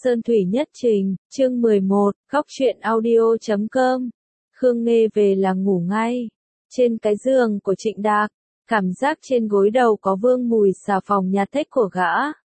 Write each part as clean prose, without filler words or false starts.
Sơn Thủy Nhất Trình, chương 11, góc truyện audio.com. Khương Nghê về là ngủ ngay. Trên cái giường của Trịnh Đạc, cảm giác trên gối đầu có vương mùi xà phòng nhà thích của gã.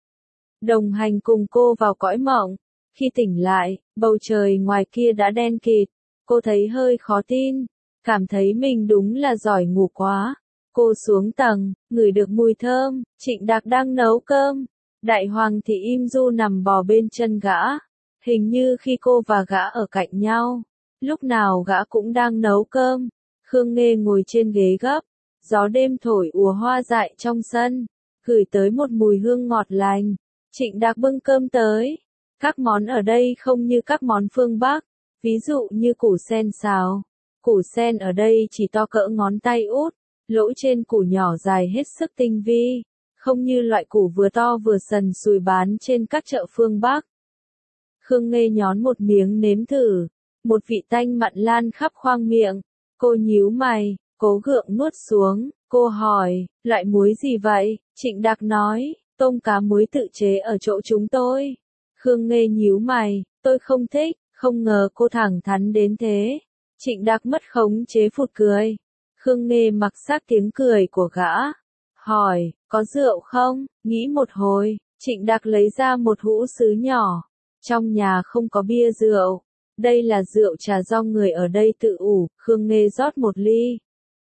Đồng hành cùng cô vào cõi mộng. Khi tỉnh lại, bầu trời ngoài kia đã đen kịt. Cô thấy hơi khó tin, cảm thấy mình đúng là giỏi ngủ quá. Cô xuống tầng, ngửi được mùi thơm, Trịnh Đạc đang nấu cơm. Đại hoàng thì im du nằm bò bên chân gã. Hình như khi cô và gã ở cạnh nhau, lúc nào gã cũng đang nấu cơm. Khương Nghê ngồi trên ghế gấp, gió đêm thổi ùa hoa dại trong sân, gửi tới một mùi hương ngọt lành. Trịnh Đạc bưng cơm tới. Các món ở đây không như các món phương Bắc, ví dụ như củ sen xào. Củ sen ở đây chỉ to cỡ ngón tay út, lỗ trên củ nhỏ dài hết sức tinh vi, không như loại củ vừa to vừa sần sùi bán trên các chợ phương Bắc. Khương Nghê nhón một miếng nếm thử, một vị tanh mặn lan khắp khoang miệng. Cô nhíu mày, cố gượng nuốt xuống. Cô hỏi, loại muối gì vậy? Trịnh Đạc nói, tôm cá muối tự chế ở chỗ chúng tôi. Khương Nghê nhíu mày, tôi không thích. Không ngờ cô thẳng thắn đến thế. Trịnh Đạc mất khống chế phụt cười. Khương Nghê mặc xác tiếng cười của gã. Hỏi, có rượu không? Nghĩ một hồi, Trịnh Đạc lấy ra một hũ sứ nhỏ. Trong nhà không có bia rượu. Đây là rượu trà do người ở đây tự ủ. Khương Nghê rót một ly.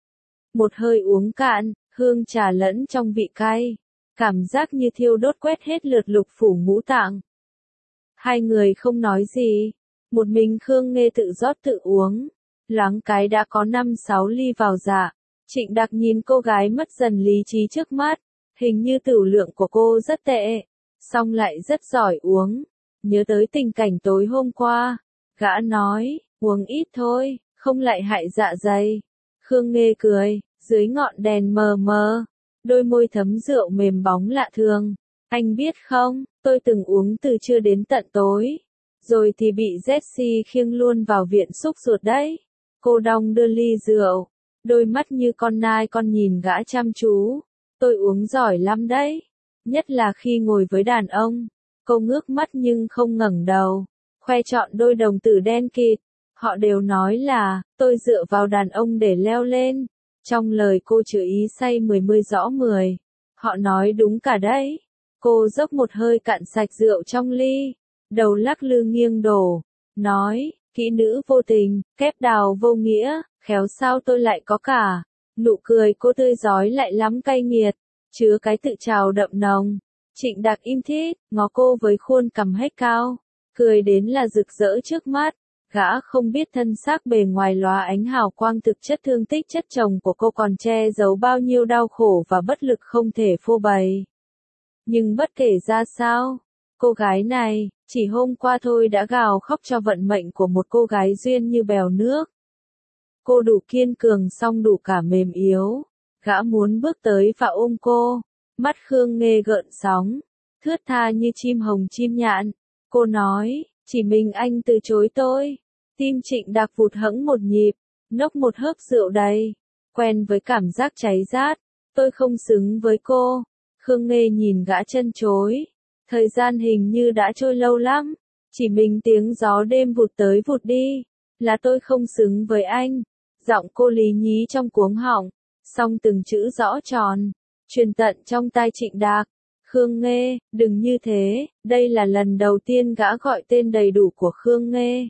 Một hơi uống cạn, hương trà lẫn trong vị cay. Cảm giác như thiêu đốt quét hết lượt lục phủ ngũ tạng. Hai người không nói gì. Một mình Khương Nghê tự rót tự uống. Loáng cái đã có 5-6 ly vào dạ. Trịnh Đạc nhìn cô gái mất dần lý trí trước mắt. Hình như tửu lượng của cô rất tệ. Song lại rất giỏi uống. Nhớ tới tình cảnh tối hôm qua. Gã nói, uống ít thôi, không lại hại dạ dày. Khương Nghê cười, dưới ngọn đèn mờ mờ. Đôi môi thấm rượu mềm bóng lạ thường. Anh biết không, tôi từng uống từ trưa đến tận tối. Rồi thì bị Jessie khiêng luôn vào viện xúc ruột đấy. Cô đong đưa ly rượu. Đôi mắt như con nai con nhìn gã chăm chú. Tôi uống giỏi lắm đấy. Nhất là khi ngồi với đàn ông. Cô ngước mắt nhưng không ngẩng đầu. Khoe trọn đôi đồng tử đen kịt. Họ đều nói là, tôi dựa vào đàn ông để leo lên. Trong lời cô chứa ý say 10 rõ 10. Họ nói đúng cả đấy. Cô dốc một hơi cạn sạch rượu trong ly. Đầu lắc lư nghiêng đổ. Nói, kỹ nữ vô tình, kép đào vô nghĩa, khéo sao tôi lại có cả. Nụ cười cô tươi rói lại lắm cay nghiệt, chứa cái tự trào đậm nồng. Trịnh Đạc im thít, ngó cô với khuôn cằm hếch cao. Cười đến là rực rỡ trước mắt. Gã không biết thân xác bề ngoài lóa ánh hào quang thực chất thương tích chất chồng của cô còn che giấu bao nhiêu đau khổ và bất lực không thể phô bày. Nhưng bất kể ra sao, cô gái này, chỉ hôm qua thôi đã gào khóc cho vận mệnh của một cô gái duyên như bèo nước. Cô đủ kiên cường song đủ cả mềm yếu. Gã muốn bước tới và ôm cô. Mắt Khương Nghê gợn sóng, thướt tha như chim hồng chim nhạn. Cô nói, chỉ mình anh từ chối tôi. Tim Trịnh Đạc vụt hẫng một nhịp, nốc một hớp rượu đầy. Quen với cảm giác cháy rát, tôi không xứng với cô. Khương Nghê nhìn gã chân chối. Thời gian hình như đã trôi lâu lắm. Chỉ mình tiếng gió đêm vụt tới vụt đi. Là tôi không xứng với anh. Giọng cô lý nhí trong cuống họng. Song từng chữ rõ tròn. Truyền tận trong tai Trịnh Đạc. Khương Nghê, đừng như thế. Đây là lần đầu tiên gã gọi tên đầy đủ của Khương Nghê.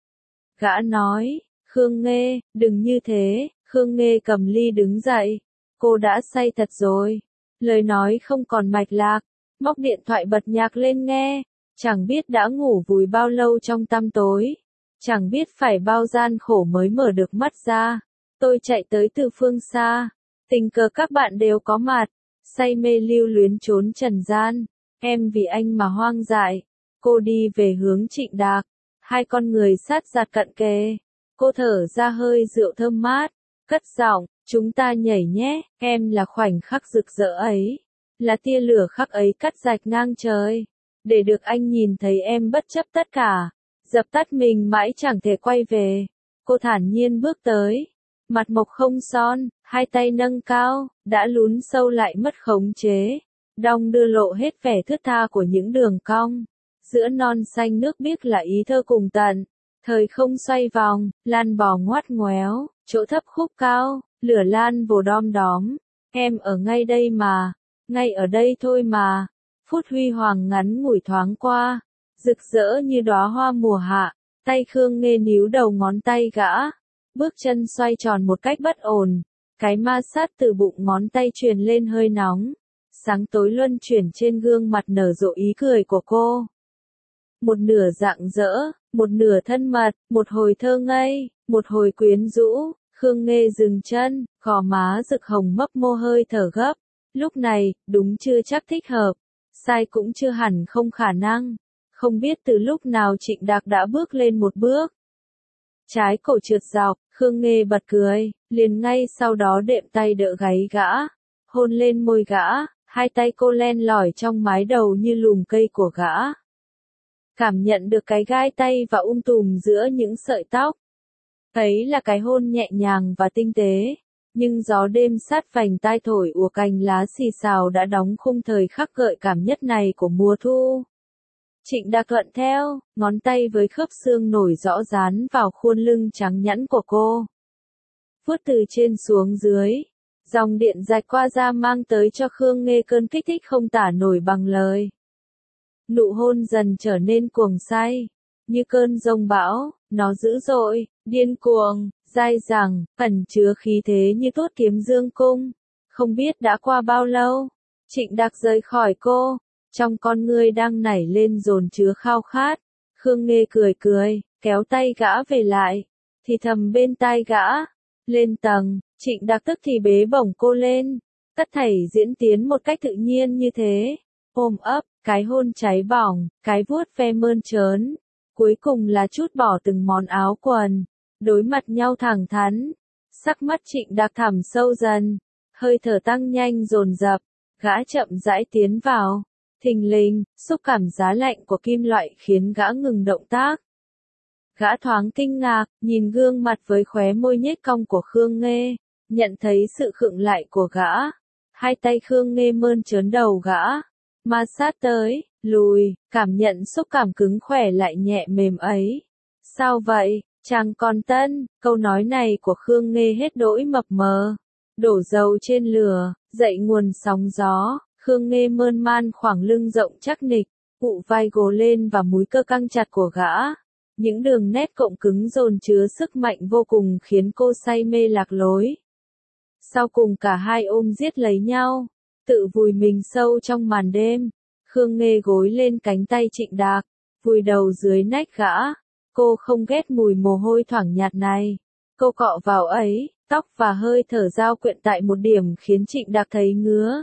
Gã nói, Khương Nghê, đừng như thế. Khương Nghê cầm ly đứng dậy. Cô đã say thật rồi. Lời nói không còn mạch lạc. Móc điện thoại bật nhạc lên nghe. Chẳng biết đã ngủ vùi bao lâu trong tăm tối. Chẳng biết phải bao gian khổ mới mở được mắt ra. Tôi chạy tới từ phương xa. Tình cờ các bạn đều có mặt. Say mê lưu luyến trốn trần gian. Em vì anh mà hoang dại. Cô đi về hướng Trịnh Đạc. Hai con người sát giạt cận kề. Cô thở ra hơi rượu thơm mát. Cất giọng, chúng ta nhảy nhé. Em là khoảnh khắc rực rỡ ấy. Là tia lửa khắc ấy cắt rạch ngang trời. Để được anh nhìn thấy em bất chấp tất cả. Dập tắt mình mãi chẳng thể quay về. Cô thản nhiên bước tới. Mặt mộc không son, hai tay nâng cao, đã lún sâu lại mất khống chế. Đong đưa lộ hết vẻ thướt tha của những đường cong. giữa non xanh nước biếc là ý thơ cùng tận. Thời không xoay vòng, lan bò ngoắt ngoéo, chỗ thấp khúc cao, lửa lan vồ đom đóm. Em ở ngay đây mà, ngay ở đây thôi mà. Phút huy hoàng ngắn ngủi thoáng qua, rực rỡ như đóa hoa mùa hạ. Tay Khương Nghê níu đầu ngón tay gã, bước chân xoay tròn một cách bất ổn. Cái ma sát từ bụng ngón tay truyền lên hơi nóng. Sáng tối luân chuyển trên gương mặt nở rộ ý cười của cô. Một nửa rạng rỡ, một nửa thân mật, một hồi thơ ngây, một hồi quyến rũ. Khương Nghê dừng chân, gò má rực hồng mấp mô hơi thở gấp. Lúc này, đúng chưa chắc thích hợp, sai cũng chưa hẳn không khả năng. Không biết từ lúc nào Trịnh Đạc đã bước lên một bước. Trái cổ trượt dọc, Khương Nghê bật cười, liền ngay sau đó đệm tay đỡ gáy gã, hôn lên môi gã, hai tay cô len lỏi trong mái đầu như lùm cây của gã. Cảm nhận được cái gai tay và tùm giữa những sợi tóc. Ấy là cái hôn nhẹ nhàng và tinh tế, nhưng gió đêm sát vành tai thổi ùa cành lá xì xào đã đóng khung thời khắc gợi cảm nhất này của mùa thu. Trịnh Đạc thuận theo, ngón tay với khớp xương nổi rõ dán vào khuôn lưng trắng nhẵn của cô. Vuốt từ trên xuống dưới, dòng điện rạch qua da mang tới cho Khương Nghê cơn kích thích không tả nổi bằng lời. Nụ hôn dần trở nên cuồng say, như cơn giông bão, nó dữ dội, điên cuồng, dai dẳng, ẩn chứa khí thế như tuốt kiếm dương cung. Không biết đã qua bao lâu, Trịnh Đạc rời khỏi cô, trong con ngươi đang nảy lên dồn chứa khao khát. Khương Nghê cười cười, kéo tay gã về lại, thì thầm bên tai gã. Lên tầng, Trịnh Đạc tức thì bế bổng cô lên, tất thảy diễn tiến một cách tự nhiên như thế. Ôm ấp, cái hôn cháy bỏng, cái vuốt ve mơn trớn, cuối cùng là trút bỏ từng món áo quần, đối mặt nhau thẳng thắn. Sắc mắt Trịnh Đạc thẳm sâu dần, hơi thở tăng nhanh dồn dập, gã chậm rãi tiến vào. Thình lình, xúc cảm giá lạnh của kim loại khiến gã ngừng động tác. Gã thoáng kinh ngạc, nhìn gương mặt với khóe môi nhếch cong của Khương Nghê, nhận thấy sự khựng lại của gã. Hai tay Khương Nghê mơn trớn đầu gã, ma sát tới, lùi, cảm nhận xúc cảm cứng khỏe lại nhẹ mềm ấy. Sao vậy, chàng còn tân? Câu nói này của Khương Nghê hết đỗi mập mờ. Đổ dầu trên lửa, dậy nguồn sóng gió. Khương Nghê mơn man khoảng lưng rộng chắc nịch, cụ vai gồ lên và múi cơ căng chặt của gã. Những đường nét cộng cứng dồn chứa sức mạnh vô cùng khiến cô say mê lạc lối. Sau cùng cả hai ôm giết lấy nhau, tự vùi mình sâu trong màn đêm. Khương Nghê gối lên cánh tay Trịnh Đạc, vùi đầu dưới nách gã. Cô không ghét mùi mồ hôi thoảng nhạt này. Cô cọ vào ấy, tóc và hơi thở giao quyện tại một điểm khiến Trịnh Đạc thấy ngứa.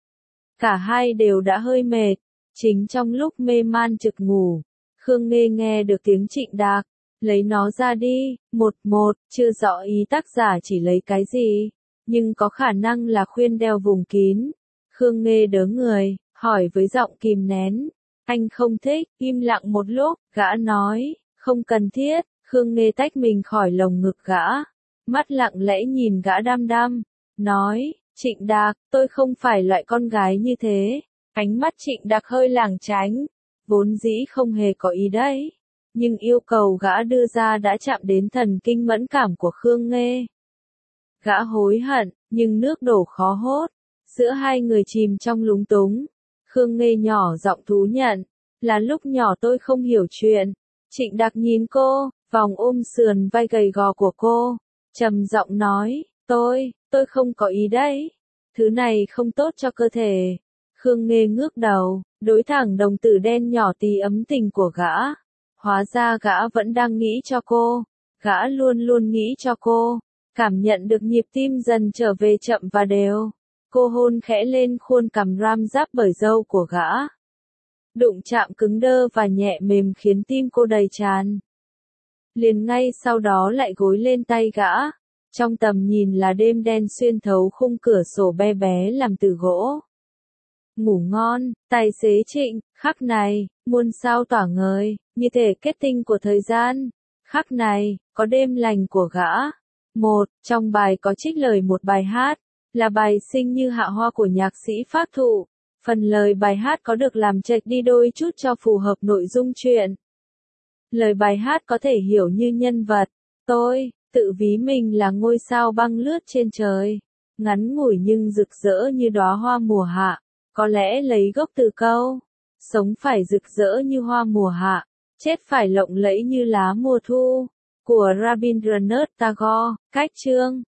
Cả hai đều đã hơi mệt, chính trong lúc mê man trực ngủ, Khương Nghê nghe được tiếng Trịnh Đạc, lấy nó ra đi, chưa rõ ý tác giả chỉ lấy cái gì, nhưng có khả năng là khuyên đeo vùng kín. Khương Nghê đớ người, hỏi với giọng kìm nén, anh không thích, im lặng một lúc, gã nói, không cần thiết. Khương Nghê tách mình khỏi lồng ngực gã, mắt lặng lẽ nhìn gã đăm đăm, nói, Trịnh Đạc, tôi không phải loại con gái như thế. Ánh mắt Trịnh Đạc hơi lảng tránh, vốn dĩ không hề có ý đấy. Nhưng yêu cầu gã đưa ra đã chạm đến thần kinh mẫn cảm của Khương Nghê. Gã hối hận, nhưng nước đổ khó hốt. Giữa hai người chìm trong lúng túng. Khương Nghê nhỏ giọng thú nhận, là lúc nhỏ tôi không hiểu chuyện. Trịnh Đạc nhìn cô, vòng ôm sườn vai gầy gò của cô, trầm giọng nói, tôi không có ý đấy. Thứ này không tốt cho cơ thể. Khương Nghê ngước đầu, đối thẳng đồng tử đen nhỏ tí ấm tình của gã. Hóa ra gã vẫn đang nghĩ cho cô. Gã luôn luôn nghĩ cho cô. Cảm nhận được nhịp tim dần trở về chậm và đều. Cô hôn khẽ lên khuôn cằm ram giáp bởi râu của gã. Đụng chạm cứng đơ và nhẹ mềm khiến tim cô đầy tràn. Liền ngay sau đó lại gối lên tay gã. Trong tầm nhìn là đêm đen xuyên thấu khung cửa sổ bé bé làm từ gỗ. Ngủ ngon, tài xế Trịnh, khắc này, muôn sao tỏa ngời, như thể kết tinh của thời gian. Khắc này, có đêm lành của gã. Trong bài có trích lời một bài hát, là bài Sinh như hạ hoa của nhạc sĩ Phác Thụ. Phần lời bài hát có được làm chệch đi đôi chút cho phù hợp nội dung truyện. Lời bài hát có thể hiểu như nhân vật, tôi, tự ví mình là ngôi sao băng lướt trên trời, ngắn ngủi nhưng rực rỡ như đóa hoa mùa hạ, có lẽ lấy gốc từ câu, sống phải rực rỡ như hoa mùa hạ, chết phải lộng lẫy như lá mùa thu, của Rabindranath Tagore, cách chương.